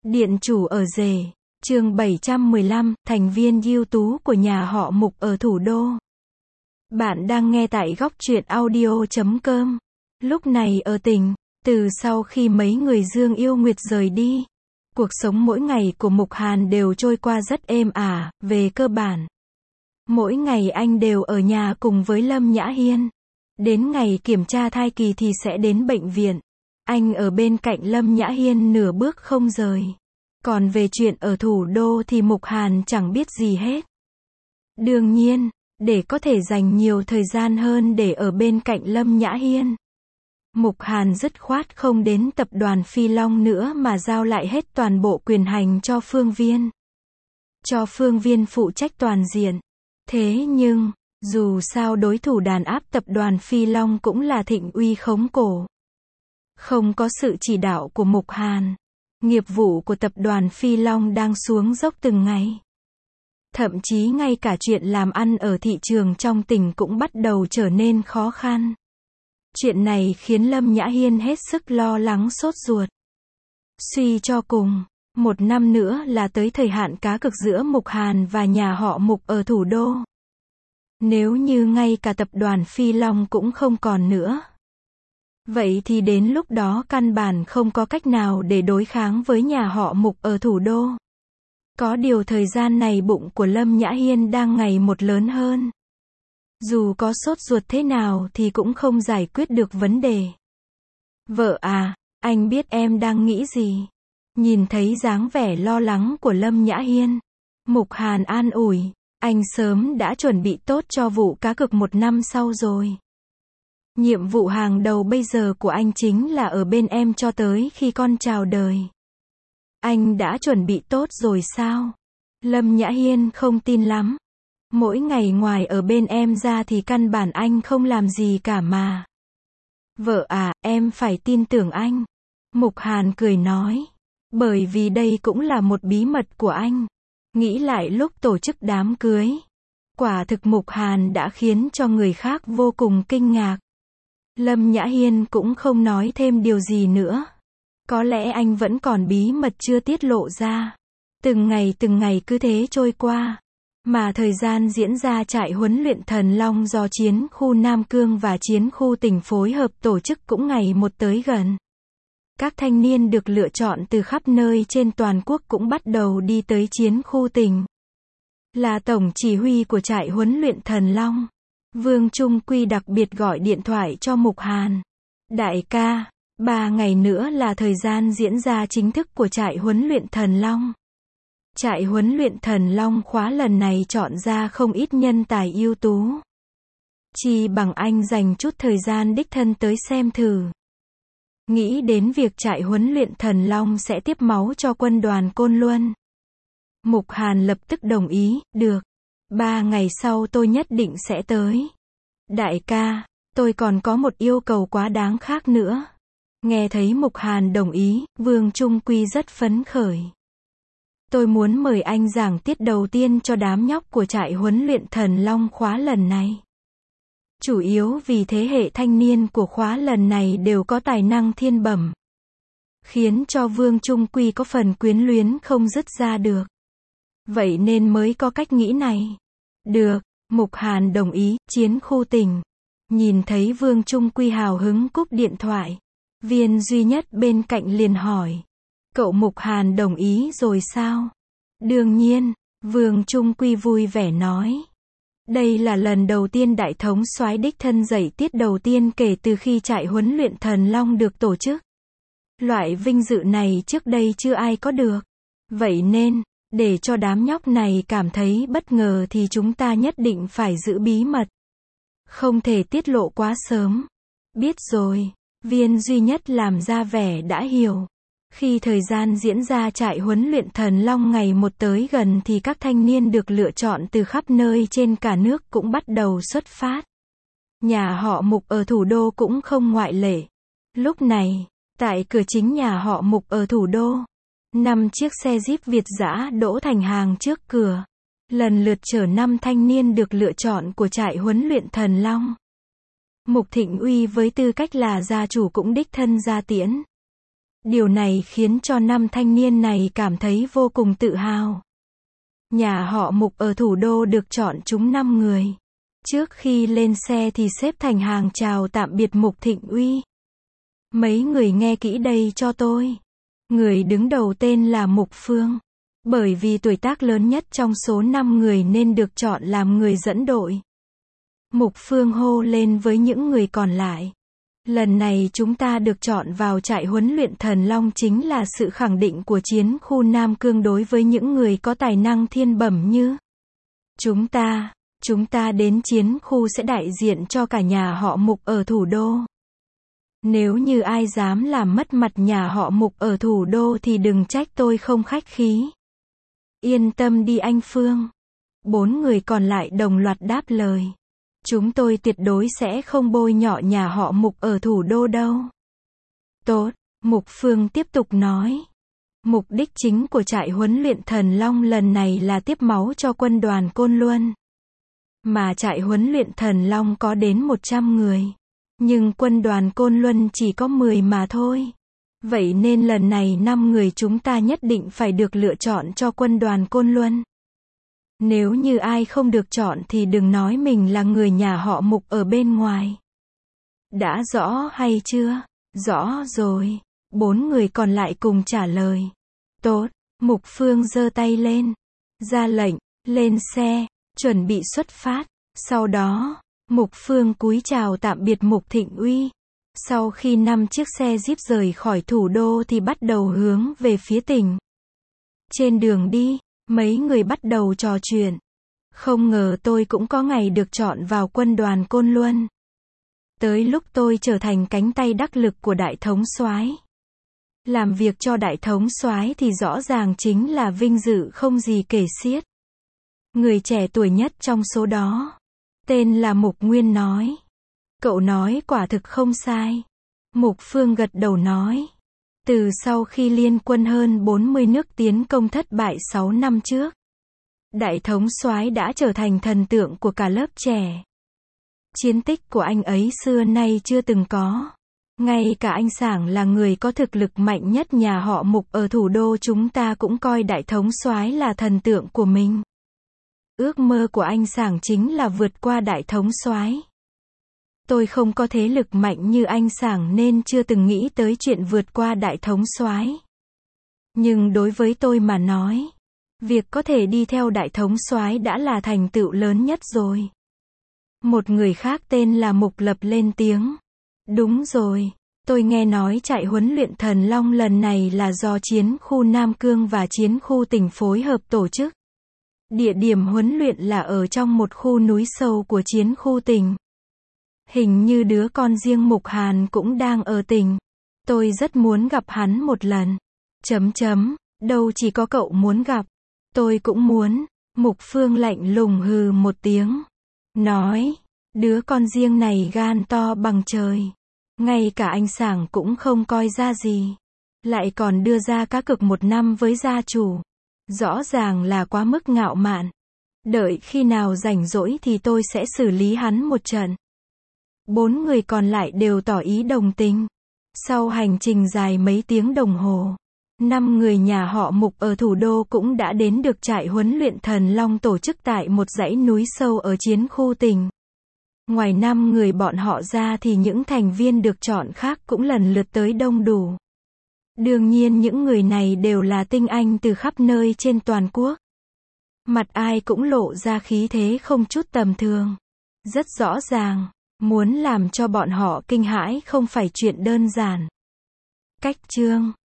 Điện chủ ở rể. Chương 715, thành viên ưu tú của nhà họ Mục ở thủ đô. Bạn đang nghe tại góc truyện audio.com. Lúc này ở tỉnh, từ sau khi mấy người Dương Yêu Nguyệt rời đi, cuộc sống mỗi ngày của Mục Hàn đều trôi qua rất êm ả, về cơ bản. Mỗi ngày anh đều ở nhà cùng với Lâm Nhã Hiên. Đến ngày kiểm tra thai kỳ thì sẽ đến bệnh viện. Anh ở bên cạnh Lâm Nhã Hiên nửa bước không rời. Còn về chuyện ở thủ đô thì Mục Hàn chẳng biết gì hết. Đương nhiên, để có thể dành nhiều thời gian hơn để ở bên cạnh Lâm Nhã Hiên, Mục Hàn dứt khoát không đến tập đoàn Phi Long nữa mà giao lại hết toàn bộ quyền hành cho Phương Viên. Cho Phương Viên phụ trách toàn diện. Thế nhưng, dù sao đối thủ đàn áp tập đoàn Phi Long cũng là Thịnh Uy khống cổ. Không có sự chỉ đạo của Mục Hàn, nghiệp vụ của tập đoàn Phi Long đang xuống dốc từng ngày. Thậm chí ngay cả chuyện làm ăn ở thị trường trong tỉnh cũng bắt đầu trở nên khó khăn. Chuyện này khiến Lâm Nhã Hiên hết sức lo lắng sốt ruột. Suy cho cùng, 1 năm nữa là tới thời hạn cá cược giữa Mục Hàn và nhà họ Mục ở thủ đô. Nếu như ngay cả tập đoàn Phi Long cũng không còn nữa, vậy thì đến lúc đó căn bản không có cách nào để đối kháng với nhà họ Mục ở thủ đô. Có điều thời gian này bụng của Lâm Nhã Hiên đang ngày một lớn hơn. Dù có sốt ruột thế nào thì cũng không giải quyết được vấn đề. Vợ à, anh biết em đang nghĩ gì. Nhìn thấy dáng vẻ lo lắng của Lâm Nhã Hiên, Mục Hàn an ủi, anh sớm đã chuẩn bị tốt cho vụ cá cược 1 năm sau rồi. Nhiệm vụ hàng đầu bây giờ của anh chính là ở bên em cho tới khi con chào đời. Anh đã chuẩn bị tốt rồi sao? Lâm Nhã Hiên không tin lắm. Mỗi ngày ngoài ở bên em ra thì căn bản anh không làm gì cả mà. Vợ à, em phải tin tưởng anh. Mục Hàn cười nói. Bởi vì đây cũng là một bí mật của anh. Nghĩ lại lúc tổ chức đám cưới, quả thực Mục Hàn đã khiến cho người khác vô cùng kinh ngạc. Lâm Nhã Hiên cũng không nói thêm điều gì nữa. Có lẽ anh vẫn còn bí mật chưa tiết lộ ra. Từng ngày cứ thế trôi qua. Mà thời gian diễn ra trại huấn luyện Thần Long do chiến khu Nam Cương và chiến khu tỉnh phối hợp tổ chức cũng ngày một tới gần. Các thanh niên được lựa chọn từ khắp nơi trên toàn quốc cũng bắt đầu đi tới chiến khu tỉnh. Là tổng chỉ huy của trại huấn luyện Thần Long, Vương Trung Quy đặc biệt gọi điện thoại cho Mục Hàn. Đại ca, 3 ngày nữa là thời gian diễn ra chính thức của trại huấn luyện Thần Long. Trại huấn luyện Thần Long khóa lần này chọn ra không ít nhân tài ưu tú. Chỉ bằng anh dành chút thời gian đích thân tới xem thử. Nghĩ đến việc trại huấn luyện Thần Long sẽ tiếp máu cho quân đoàn Côn Luân, Mục Hàn lập tức đồng ý, được. 3 ngày sau tôi nhất định sẽ tới. Đại ca, tôi còn có một yêu cầu quá đáng khác nữa. Nghe thấy Mục Hàn đồng ý, Vương Trung Quy rất phấn khởi. Tôi muốn mời anh giảng tiết đầu tiên cho đám nhóc của trại huấn luyện Thần Long khóa lần này. Chủ yếu vì thế hệ thanh niên của khóa lần này đều có tài năng thiên bẩm, khiến cho Vương Trung Quy có phần quyến luyến không dứt ra được. Vậy nên mới có cách nghĩ này. Được, Mục Hàn đồng ý, chiến khu tỉnh. Nhìn thấy Vương Trung Quy hào hứng cúp điện thoại, Viên duy nhất bên cạnh liền hỏi. Cậu Mục Hàn đồng ý rồi sao? Đương nhiên, Vương Trung Quy vui vẻ nói. Đây là lần đầu tiên đại thống soái đích thân dạy tiết đầu tiên kể từ khi trại huấn luyện Thần Long được tổ chức. Loại vinh dự này trước đây chưa ai có được. Vậy nên, để cho đám nhóc này cảm thấy bất ngờ thì chúng ta nhất định phải giữ bí mật. Không thể tiết lộ quá sớm. Biết rồi, Viên duy nhất làm ra vẻ đã hiểu. Khi thời gian diễn ra trại huấn luyện Thần Long ngày một tới gần thì các thanh niên được lựa chọn từ khắp nơi trên cả nước cũng bắt đầu xuất phát. Nhà họ Mục ở thủ đô cũng không ngoại lệ. Lúc này, tại cửa chính nhà họ Mục ở thủ đô, 5 chiếc xe Jeep Việt dã đỗ thành hàng trước cửa, lần lượt chở 5 thanh niên được lựa chọn của trại huấn luyện Thần Long. Mục Thịnh Uy với tư cách là gia chủ cũng đích thân ra tiễn. Điều này khiến cho 5 thanh niên này cảm thấy vô cùng tự hào. Nhà họ Mục ở thủ đô được chọn chúng 5 người. Trước khi lên xe thì xếp thành hàng chào tạm biệt Mục Thịnh Uy. Mấy người nghe kỹ đây cho tôi. Người đứng đầu tên là Mục Phương. Bởi vì tuổi tác lớn nhất trong số 5 người nên được chọn làm người dẫn đội. Mục Phương hô lên với những người còn lại. Lần này chúng ta được chọn vào trại huấn luyện Thần Long chính là sự khẳng định của chiến khu Nam Cương đối với những người có tài năng thiên bẩm như chúng ta đến chiến khu sẽ đại diện cho cả nhà họ Mục ở thủ đô. Nếu như ai dám làm mất mặt nhà họ Mục ở thủ đô thì đừng trách tôi không khách khí. Yên tâm đi anh Phương. 4 người còn lại đồng loạt đáp lời. Chúng tôi tuyệt đối sẽ không bôi nhọ nhà họ Mục ở thủ đô đâu. Tốt, Mục Phương tiếp tục nói. Mục đích chính của trại huấn luyện Thần Long lần này là tiếp máu cho quân đoàn Côn Luân. Mà trại huấn luyện Thần Long có đến 100 người. Nhưng quân đoàn Côn Luân chỉ có 10 mà thôi. Vậy nên lần này 5 người chúng ta nhất định phải được lựa chọn cho quân đoàn Côn Luân. Nếu như ai không được chọn thì đừng nói mình là người nhà họ Mục ở bên ngoài. Đã rõ hay chưa? Rõ rồi. 4 người còn lại cùng trả lời. Tốt, Mục Phương giơ tay lên. Ra lệnh, lên xe, chuẩn bị xuất phát. Sau đó, Mục Phương cúi chào tạm biệt Mục Thịnh Uy. Sau khi 5 chiếc xe Jeep rời khỏi thủ đô thì bắt đầu hướng về phía tỉnh. Trên đường đi, mấy người bắt đầu trò chuyện. Không ngờ tôi cũng có ngày được chọn vào quân đoàn Côn Luân. Tới lúc tôi trở thành cánh tay đắc lực của Đại Thống soái. Làm việc cho Đại Thống soái thì rõ ràng chính là vinh dự không gì kể xiết. Người trẻ tuổi nhất trong số đó, tên là Mục Nguyên nói. Cậu nói quả thực không sai. Mục Phương gật đầu nói. Từ sau khi liên quân hơn 40 nước tiến công thất bại 6 năm trước, Đại Thống soái đã trở thành thần tượng của cả lớp trẻ. Chiến tích của anh ấy xưa nay chưa từng có. Ngay cả anh Sảng là người có thực lực mạnh nhất nhà họ Mục ở thủ đô chúng ta cũng coi Đại Thống soái là thần tượng của mình. Ước mơ của anh Sảng chính là vượt qua Đại Thống soái. Tôi không có thế lực mạnh như anh Sảng nên chưa từng nghĩ tới chuyện vượt qua Đại Thống soái. Nhưng đối với tôi mà nói, việc có thể đi theo Đại Thống soái đã là thành tựu lớn nhất rồi. Một người khác tên là Mục Lập lên tiếng. Đúng rồi, tôi nghe nói trại huấn luyện Thần Long lần này là do chiến khu Nam Cương và chiến khu tỉnh phối hợp tổ chức. Địa điểm huấn luyện là ở trong một khu núi sâu của chiến khu tỉnh. Hình như đứa con riêng Mục Hàn cũng đang ở tỉnh. Tôi rất muốn gặp hắn một lần. Đâu chỉ có cậu muốn gặp. Tôi cũng muốn. Mục Phương lạnh lùng hừ một tiếng. Nói, đứa con riêng này gan to bằng trời. Ngay cả anh Sảng cũng không coi ra gì. Lại còn đưa ra cá cược 1 năm với gia chủ. Rõ ràng là quá mức ngạo mạn. Đợi khi nào rảnh rỗi thì tôi sẽ xử lý hắn một trận. 4 người còn lại đều tỏ ý đồng tình. Sau hành trình dài mấy tiếng đồng hồ, 5 người nhà họ Mục ở thủ đô cũng đã đến được trại huấn luyện Thần Long tổ chức tại một dãy núi sâu ở chiến khu tỉnh. Ngoài 5 người bọn họ ra thì những thành viên được chọn khác cũng lần lượt tới đông đủ. Đương nhiên những người này đều là tinh anh từ khắp nơi trên toàn quốc. Mặt ai cũng lộ ra khí thế không chút tầm thường. Rất rõ ràng, muốn làm cho bọn họ kinh hãi không phải chuyện đơn giản. Cách chương